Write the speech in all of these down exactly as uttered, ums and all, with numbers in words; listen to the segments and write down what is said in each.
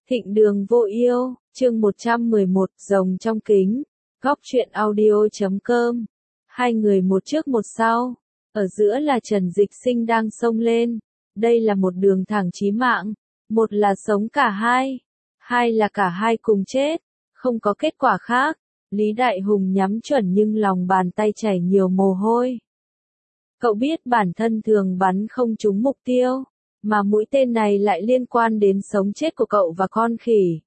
Thịnh đường vô yêu, chương một trăm mười một, rồng trong kính, góc truyện audio chấm com. Hai người một trước một sau, ở giữa là Trần Dịch Sinh đang xông lên. Đây là một đường thẳng chí mạng, một là sống cả hai, hai là cả hai cùng chết, không có kết quả khác. Lý Đại Hùng nhắm chuẩn nhưng lòng bàn tay chảy nhiều mồ hôi. Cậu biết bản thân thường bắn không trúng mục tiêu, mà mũi tên này lại liên quan đến sống chết của cậu và con khỉ.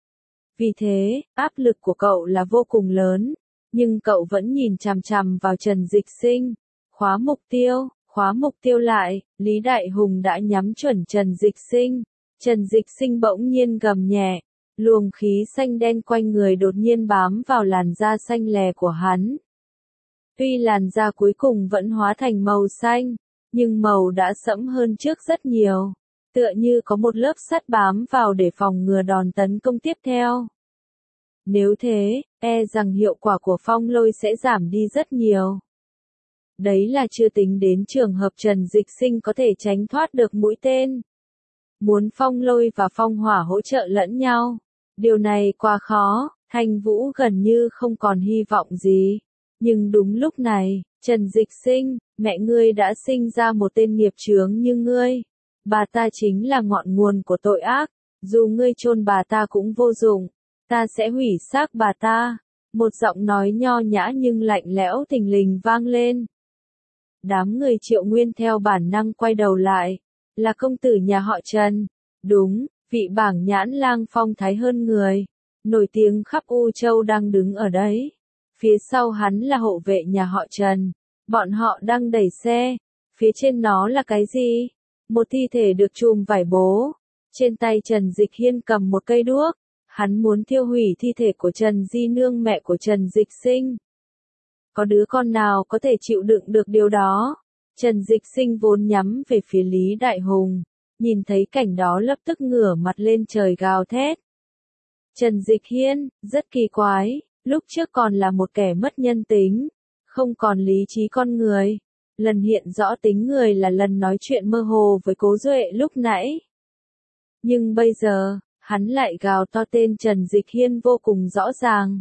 Vì thế, áp lực của cậu là vô cùng lớn, nhưng cậu vẫn nhìn chằm chằm vào Trần Dịch Sinh. Khóa mục tiêu, khóa mục tiêu lại, Lý Đại Hùng đã nhắm chuẩn Trần Dịch Sinh. Trần Dịch Sinh bỗng nhiên gầm nhẹ, luồng khí xanh đen quanh người đột nhiên bám vào làn da xanh lè của hắn. Tuy làn da cuối cùng vẫn hóa thành màu xanh, nhưng màu đã sẫm hơn trước rất nhiều, tựa như có một lớp sắt bám vào để phòng ngừa đòn tấn công tiếp theo. Nếu thế, e rằng hiệu quả của phong lôi sẽ giảm đi rất nhiều. Đấy là chưa tính đến trường hợp Trần Dịch Sinh có thể tránh thoát được mũi tên. Muốn phong lôi và phong hỏa hỗ trợ lẫn nhau, điều này quá khó, Thanh Vũ gần như không còn hy vọng gì. Nhưng đúng lúc này, Trần Dịch Sinh, mẹ ngươi đã sinh ra một tên nghiệp chướng như ngươi. Bà ta chính là ngọn nguồn của tội ác, dù ngươi chôn bà ta cũng vô dụng, ta sẽ hủy xác bà ta. Một giọng nói nho nhã nhưng lạnh lẽo thình lình vang lên. Đám người Triệu Nguyên theo bản năng quay đầu lại, là công tử nhà họ Trần. Đúng, vị bảng nhãn lang phong thái hơn người, nổi tiếng khắp U Châu đang đứng ở đấy. Phía sau hắn là hộ vệ nhà họ Trần, bọn họ đang đẩy xe, phía trên nó là cái gì? Một thi thể được trùm vải bố, trên tay Trần Dịch Hiên cầm một cây đuốc, hắn muốn thiêu hủy thi thể của Trần Di Nương mẹ của Trần Dịch Sinh. Có đứa con nào có thể chịu đựng được điều đó? Trần Dịch Sinh vốn nhắm về phía Lý Đại Hùng, nhìn thấy cảnh đó lập tức ngửa mặt lên trời gào thét. Trần Dịch Hiên, rất kỳ quái. Lúc trước còn là một kẻ mất nhân tính, không còn lý trí con người. Lần hiện rõ tính người là lần nói chuyện mơ hồ với Cố Duệ lúc nãy. Nhưng bây giờ, hắn lại gào to tên Trần Dịch Hiên vô cùng rõ ràng.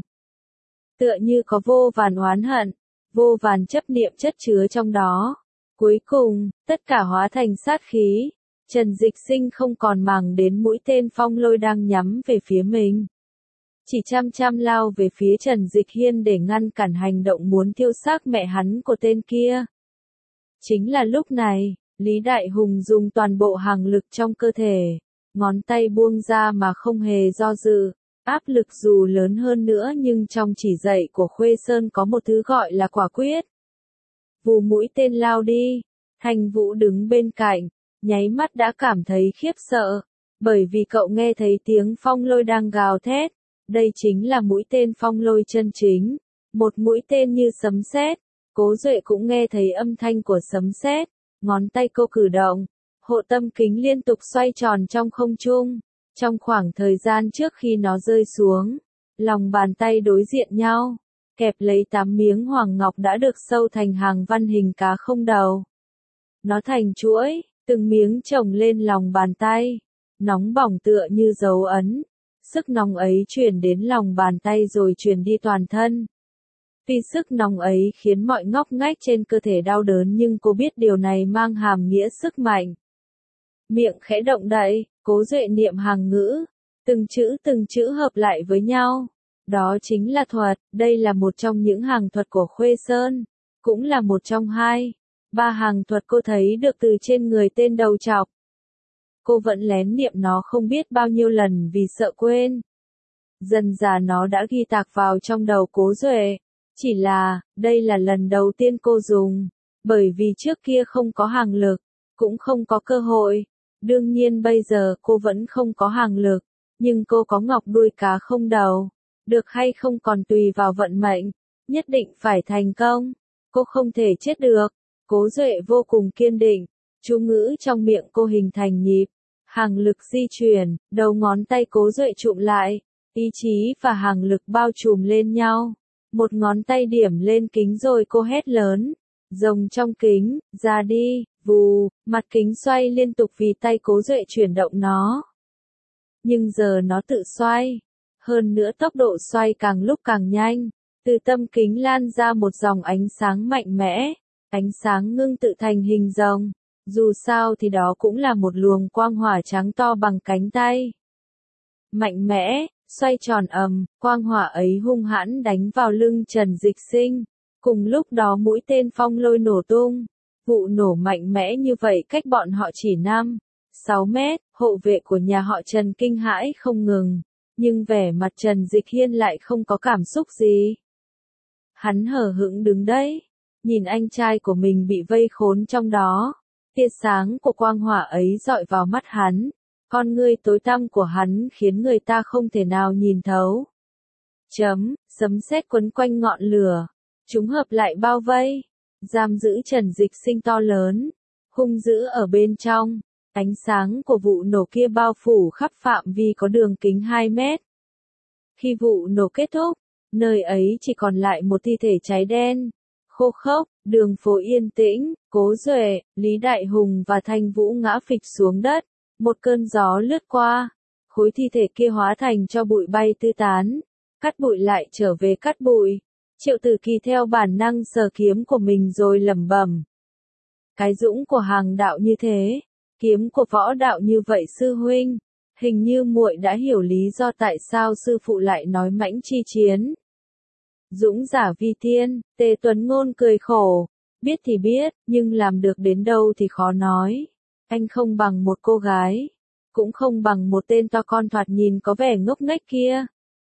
Tựa như có vô vàn oán hận, vô vàn chấp niệm chất chứa trong đó. Cuối cùng, tất cả hóa thành sát khí. Trần Dịch Sinh không còn màng đến mũi tên phong lôi đang nhắm về phía mình. Chỉ chăm chăm lao về phía Trần Dịch Hiên để ngăn cản hành động muốn thiêu xác mẹ hắn của tên kia. Chính là lúc này, Lý Đại Hùng dùng toàn bộ hàng lực trong cơ thể, ngón tay buông ra mà không hề do dự. Áp lực dù lớn hơn nữa nhưng trong chỉ dạy của Khuê Sơn có một thứ gọi là quả quyết. Vù mũi tên lao đi, Thanh Vũ đứng bên cạnh, nháy mắt đã cảm thấy khiếp sợ, bởi vì cậu nghe thấy tiếng phong lôi đang gào thét. Đây chính là mũi tên phong lôi chân chính, một mũi tên như sấm sét. Cố Duệ cũng nghe thấy âm thanh của sấm sét, ngón tay cô cử động, hộ tâm kính liên tục xoay tròn trong không trung. Trong khoảng thời gian trước khi nó rơi xuống, lòng bàn tay đối diện nhau, kẹp lấy tám miếng hoàng ngọc đã được sâu thành hàng văn hình cá không đầu. Nó thành chuỗi, từng miếng chồng lên lòng bàn tay, nóng bỏng tựa như dấu ấn. Sức nóng ấy truyền đến lòng bàn tay rồi truyền đi toàn thân. Vì sức nóng ấy khiến mọi ngóc ngách trên cơ thể đau đớn nhưng cô biết điều này mang hàm nghĩa sức mạnh. Miệng khẽ động đậy, Cố Duệ niệm hàng ngữ, từng chữ từng chữ hợp lại với nhau. Đó chính là thuật, đây là một trong những hàng thuật của Khuê Sơn, cũng là một trong hai, ba hàng thuật cô thấy được từ trên người tên đầu trọc. Cô vẫn lén niệm nó không biết bao nhiêu lần vì sợ quên. Dần dà nó đã ghi tạc vào trong đầu Cố Duệ. Chỉ là, đây là lần đầu tiên cô dùng, bởi vì trước kia không có hàng lực, cũng không có cơ hội. Đương nhiên bây giờ cô vẫn không có hàng lực, nhưng cô có ngọc đuôi cá không đầu. Được hay không còn tùy vào vận mệnh, nhất định phải thành công. Cô không thể chết được. Cố Duệ vô cùng kiên định. Chú ngữ trong miệng cô hình thành nhịp, hàng lực di chuyển, đầu ngón tay Cố Duệ trụm lại, ý chí và hàng lực bao trùm lên nhau. Một ngón tay điểm lên kính rồi cô hét lớn, rồng trong kính, ra đi, vù, mặt kính xoay liên tục vì tay Cố Duệ chuyển động nó. nhưng giờ nó tự xoay. Hơn nữa tốc độ xoay càng lúc càng nhanh, từ tâm kính lan ra một dòng ánh sáng mạnh mẽ, ánh sáng ngưng tự thành hình rồng. Dù sao thì đó cũng là một luồng quang hỏa trắng to bằng cánh tay. Mạnh mẽ, xoay tròn ầm, quang hỏa ấy hung hãn đánh vào lưng Trần Dịch Sinh. Cùng lúc đó mũi tên phong lôi nổ tung. Vụ nổ mạnh mẽ như vậy cách bọn họ chỉ năm, sáu mét, hộ vệ của nhà họ Trần kinh hãi không ngừng. Nhưng vẻ mặt Trần Dịch Hiên lại không có cảm xúc gì. Hắn hờ hững đứng đấy, nhìn anh trai của mình bị vây khốn trong đó. Tia sáng của quang hỏa ấy dọi vào mắt hắn, con ngươi tối tăm của hắn khiến người ta không thể nào nhìn thấu. Chấm, sấm sét quấn quanh ngọn lửa, chúng hợp lại bao vây, giam giữ Trần Dịch Sinh to lớn, hung dữ ở bên trong. Ánh sáng của vụ nổ kia bao phủ khắp phạm vi có đường kính hai mét. Khi vụ nổ kết thúc, nơi ấy chỉ còn lại một thi thể cháy đen, khô khốc, đường phố yên tĩnh, Cố Duệ, Lý Đại Hùng và Thanh Vũ ngã phịch xuống đất, một cơn gió lướt qua, khối thi thể kia hóa thành cho bụi bay tứ tán, cắt bụi lại trở về cắt bụi. Triệu Tử Kỳ theo bản năng sờ kiếm của mình rồi lẩm bẩm. Cái dũng của hàng đạo như thế, kiếm của võ đạo như vậy sư huynh, hình như muội đã hiểu lý do tại sao sư phụ lại nói mãnh chi chiến. Dũng giả vi thiên, Tề Tuấn Ngôn cười khổ, biết thì biết, nhưng làm được đến đâu thì khó nói. Anh không bằng một cô gái, cũng không bằng một tên to con thoạt nhìn có vẻ ngốc nghếch kia.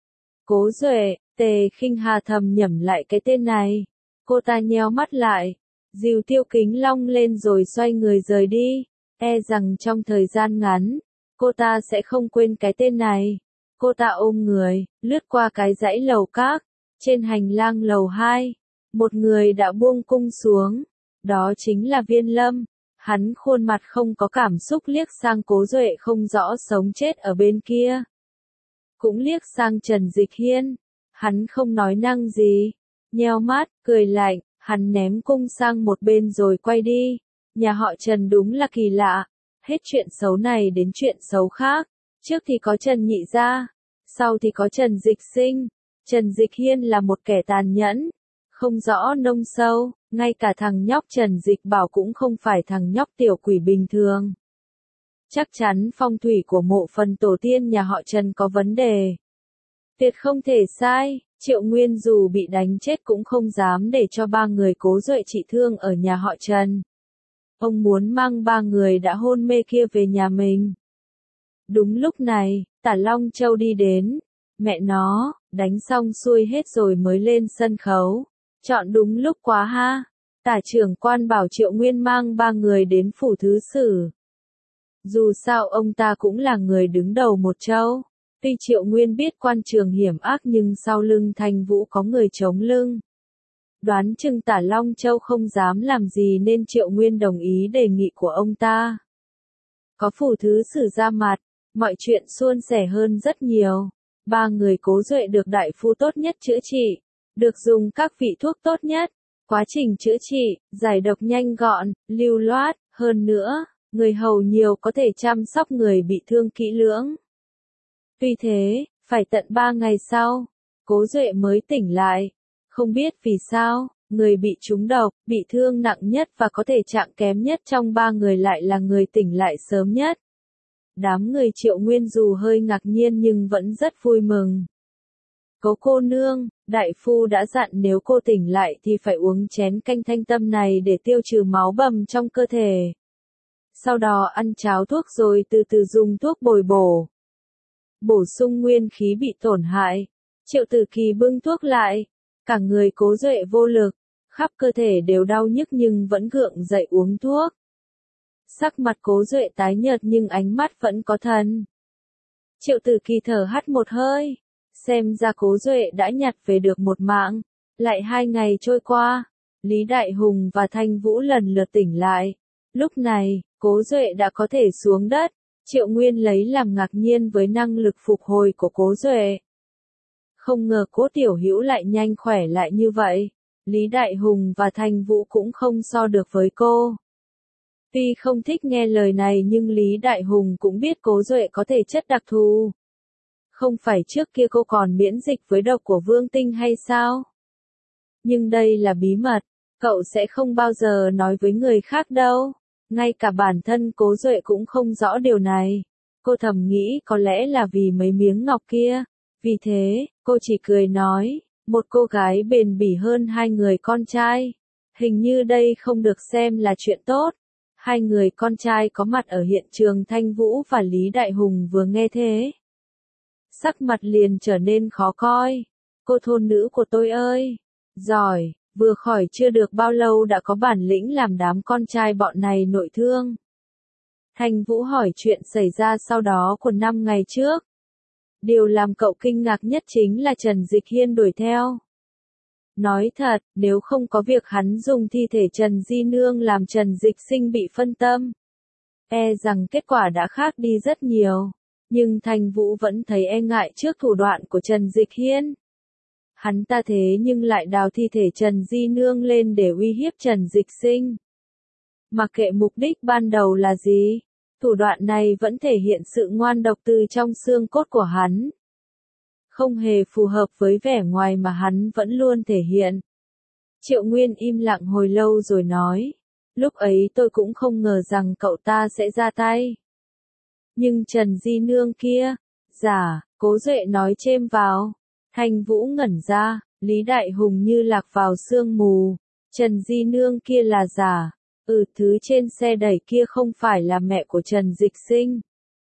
Cố Duệ, Tề Khinh Hà thầm nhẩm lại cái tên này. Cô ta nheo mắt lại, dìu Tiêu Kính Long lên rồi xoay người rời đi. E rằng trong thời gian ngắn, cô ta sẽ không quên cái tên này. Cô ta ôm người, lướt qua cái dãy lầu các. Trên hành lang lầu hai, một người đã buông cung xuống. Đó chính là Viên Lâm. Hắn khuôn mặt không có cảm xúc liếc sang Cố Duệ không rõ sống chết ở bên kia. Cũng liếc sang Trần Dịch Hiên. Hắn không nói năng gì. Nheo mắt, cười lạnh, hắn ném cung sang một bên rồi quay đi. Nhà họ Trần đúng là kỳ lạ. Hết chuyện xấu này đến chuyện xấu khác. Trước thì có Trần Nhị Gia, sau thì có Trần Dịch Sinh. Trần Dịch Hiên là một kẻ tàn nhẫn, không rõ nông sâu, ngay cả thằng nhóc Trần Dịch Bảo cũng không phải thằng nhóc tiểu quỷ bình thường. Chắc chắn phong thủy của mộ phần tổ tiên nhà họ Trần có vấn đề. Tuyệt không thể sai, Triệu Nguyên dù bị đánh chết cũng không dám để cho ba người Cố Duệ trị thương ở nhà họ Trần. Ông muốn mang ba người đã hôn mê kia về nhà mình. Đúng lúc này, Tả Long Châu đi đến. Mẹ nó, đánh xong xuôi hết rồi mới lên sân khấu. Chọn đúng lúc quá ha. Tả trưởng quan bảo Triệu Nguyên mang ba người đến phủ thứ sử. Dù sao ông ta cũng là người đứng đầu một châu. Tuy Triệu Nguyên biết quan trường hiểm ác nhưng sau lưng Thanh Vũ có người chống lưng. Đoán chừng Tả Long Châu không dám làm gì nên Triệu Nguyên đồng ý đề nghị của ông ta. Có phủ thứ sử ra mặt, mọi chuyện suôn sẻ hơn rất nhiều. Ba người Cố Duệ được đại phu tốt nhất chữa trị, được dùng các vị thuốc tốt nhất. Quá trình chữa trị, giải độc nhanh gọn, lưu loát, hơn nữa, người hầu nhiều có thể chăm sóc người bị thương kỹ lưỡng. Tuy thế, phải tận ba ngày sau, Cố Duệ mới tỉnh lại. Không biết vì sao, người bị trúng độc, bị thương nặng nhất và có thể trạng kém nhất trong ba người lại là người tỉnh lại sớm nhất. Đám người Triệu Nguyên dù hơi ngạc nhiên nhưng vẫn rất vui mừng. Cố cô nương, đại phu đã dặn nếu cô tỉnh lại thì phải uống chén canh thanh tâm này để tiêu trừ máu bầm trong cơ thể. Sau đó ăn cháo thuốc rồi từ từ dùng thuốc bồi bổ. Bổ sung nguyên khí bị tổn hại. Triệu Tử Kỳ bưng thuốc lại. Cả người Cố Duệ vô lực, khắp cơ thể đều đau nhức nhưng vẫn gượng dậy uống thuốc. Sắc mặt Cố Duệ tái nhợt nhưng ánh mắt vẫn có thần. Triệu Tử Kỳ thở hắt một hơi. Xem ra Cố Duệ đã nhặt về được một mạng. Lại hai ngày trôi qua, Lý Đại Hùng và Thanh Vũ lần lượt tỉnh lại. Lúc này, Cố Duệ đã có thể xuống đất. Triệu Nguyên lấy làm ngạc nhiên với năng lực phục hồi của Cố Duệ. Không ngờ Cố Tiểu Hữu lại nhanh khỏe lại như vậy. Lý Đại Hùng và Thanh Vũ cũng không so được với cô. Tuy không thích nghe lời này nhưng Lý Đại Hùng cũng biết Cố Duệ có thể chất đặc thù. Không phải trước kia cô còn miễn dịch với độc của Vương Tinh hay sao? Nhưng đây là bí mật, cậu sẽ không bao giờ nói với người khác đâu. Ngay cả bản thân Cố Duệ cũng không rõ điều này. Cô thầm nghĩ có lẽ là vì mấy miếng ngọc kia. Vì thế, cô chỉ cười nói, một cô gái bền bỉ hơn hai người con trai. Hình như đây không được xem là chuyện tốt. Hai người con trai có mặt ở hiện trường Thanh Vũ và Lý Đại Hùng vừa nghe thế. Sắc mặt liền trở nên khó coi. Cô thôn nữ của tôi ơi! Giỏi, vừa khỏi chưa được bao lâu đã có bản lĩnh làm đám con trai bọn này nội thương. Thanh Vũ hỏi chuyện xảy ra sau đó của năm ngày trước. Điều làm cậu kinh ngạc nhất chính là Trần Dịch Hiên đuổi theo. Nói thật, nếu không có việc hắn dùng thi thể Trần Di Nương làm Trần Dịch Sinh bị phân tâm, e rằng kết quả đã khác đi rất nhiều. Nhưng Thanh Vũ vẫn thấy e ngại trước thủ đoạn của Trần Dịch Hiên. Hắn ta thế nhưng lại đào thi thể Trần Di Nương lên để uy hiếp Trần Dịch Sinh. Mặc kệ mục đích ban đầu là gì, thủ đoạn này vẫn thể hiện sự ngoan độc từ trong xương cốt của hắn. Không hề phù hợp với vẻ ngoài mà hắn vẫn luôn thể hiện. Triệu Nguyên im lặng hồi lâu rồi nói, lúc ấy tôi cũng không ngờ rằng cậu ta sẽ ra tay. Nhưng Trần Di Nương kia, giả, Cố Duệ nói chêm vào. Thanh Vũ ngẩn ra, Lý Đại Hùng như lạc vào sương mù. Trần Di Nương kia là giả, ừ thứ trên xe đẩy kia không phải là mẹ của Trần Dịch Sinh.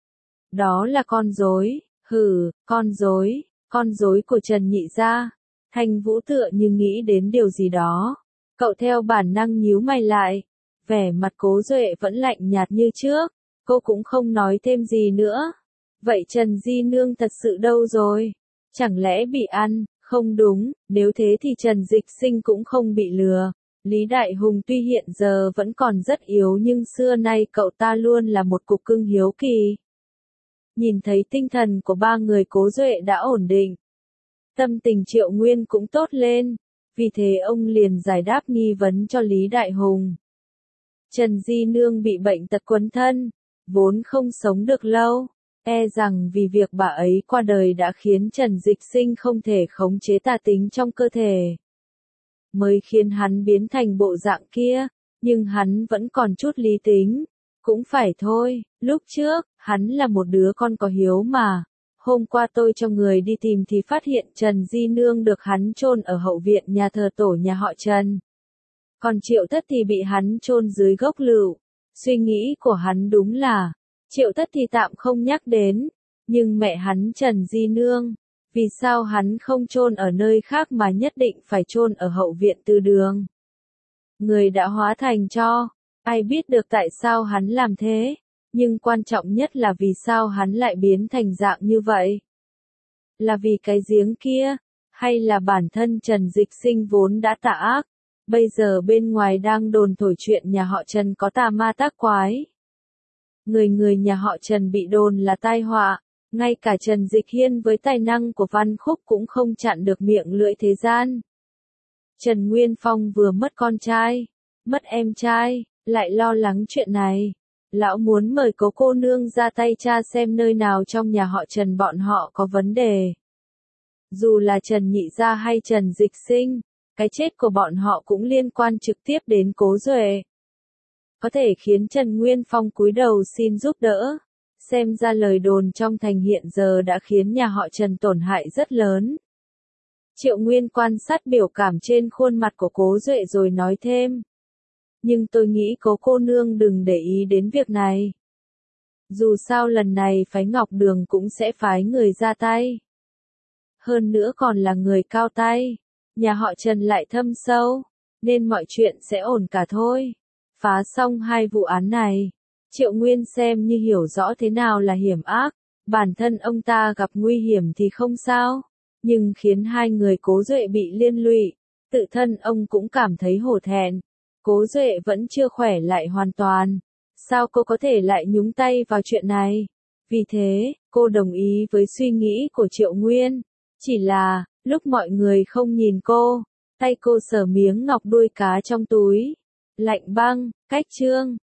Đó là con rối, hừ, con rối, con rối của Trần Nhị gia. Thanh Vũ tựa như nghĩ đến điều gì đó. Cậu theo bản năng nhíu mày lại. Vẻ mặt Cố Duệ vẫn lạnh nhạt như trước. Cô cũng không nói thêm gì nữa. Vậy Trần Di Nương thật sự đâu rồi? Chẳng lẽ bị ăn? Không đúng, nếu thế thì Trần Dịch Sinh cũng không bị lừa. Lý Đại Hùng tuy hiện giờ vẫn còn rất yếu nhưng xưa nay cậu ta luôn là một cục cưng hiếu kỳ. Nhìn thấy tinh thần của ba người Cố Duệ đã ổn định. Tâm tình Triệu Nguyên cũng tốt lên. Vì thế ông liền giải đáp nghi vấn cho Lý Đại Hùng. Trần Di Nương bị bệnh tật quấn thân, vốn không sống được lâu. E rằng vì việc bà ấy qua đời đã khiến Trần Dịch Sinh không thể khống chế tà tính trong cơ thể. Mới khiến hắn biến thành bộ dạng kia, nhưng hắn vẫn còn chút lý tính. Cũng phải thôi, lúc trước, hắn là một đứa con có hiếu mà. Hôm qua tôi cho người đi tìm thì phát hiện Trần Di Nương được hắn chôn ở hậu viện nhà thờ tổ nhà họ Trần. Còn Triệu Thất thì bị hắn chôn dưới gốc lựu. Suy nghĩ của hắn đúng là, Triệu Thất thì tạm không nhắc đến, nhưng mẹ hắn Trần Di Nương, vì sao hắn không chôn ở nơi khác mà nhất định phải chôn ở hậu viện Từ Đường? Người đã hóa thành tro, ai biết được tại sao hắn làm thế, nhưng quan trọng nhất là vì sao hắn lại biến thành dạng như vậy? Là vì cái giếng kia, hay là bản thân Trần Dịch Sinh vốn đã tà ác, bây giờ bên ngoài đang đồn thổi chuyện nhà họ Trần có tà ma tác quái? Người người nhà họ Trần bị đồn là tai họa, ngay cả Trần Dịch Hiên với tài năng của Văn Khúc cũng không chặn được miệng lưỡi thế gian. Trần Nguyên Phong vừa mất con trai, mất em trai, lại lo lắng chuyện này. Lão muốn mời Cố cô nương ra tay tra xem nơi nào trong nhà họ Trần bọn họ có vấn đề. Dù là Trần Nhị gia hay Trần Dịch Sinh, cái chết của bọn họ cũng liên quan trực tiếp đến Cố Duệ. Có thể khiến Trần Nguyên Phong cúi đầu xin giúp đỡ. Xem ra lời đồn trong thành hiện giờ đã khiến nhà họ Trần tổn hại rất lớn. Triệu Nguyên quan sát biểu cảm trên khuôn mặt của Cố Duệ rồi nói thêm. Nhưng tôi nghĩ Cố cô nương đừng để ý đến việc này. Dù sao lần này phái Ngọc Đường cũng sẽ phái người ra tay. Hơn nữa còn là người cao tay. Nhà họ Trần lại thâm sâu, nên mọi chuyện sẽ ổn cả thôi. Phá xong hai vụ án này, Triệu Nguyên xem như hiểu rõ thế nào là hiểm ác. Bản thân ông ta gặp nguy hiểm thì không sao, nhưng khiến hai người Cố Duệ bị liên lụy, tự thân ông cũng cảm thấy hổ thẹn. Cố Duệ vẫn chưa khỏe lại hoàn toàn, sao cô có thể lại nhúng tay vào chuyện này? Vì thế, cô đồng ý với suy nghĩ của Triệu Nguyên. Chỉ là, lúc mọi người không nhìn cô, tay cô sờ miếng ngọc đuôi cá trong túi. Lạnh băng, cách chương.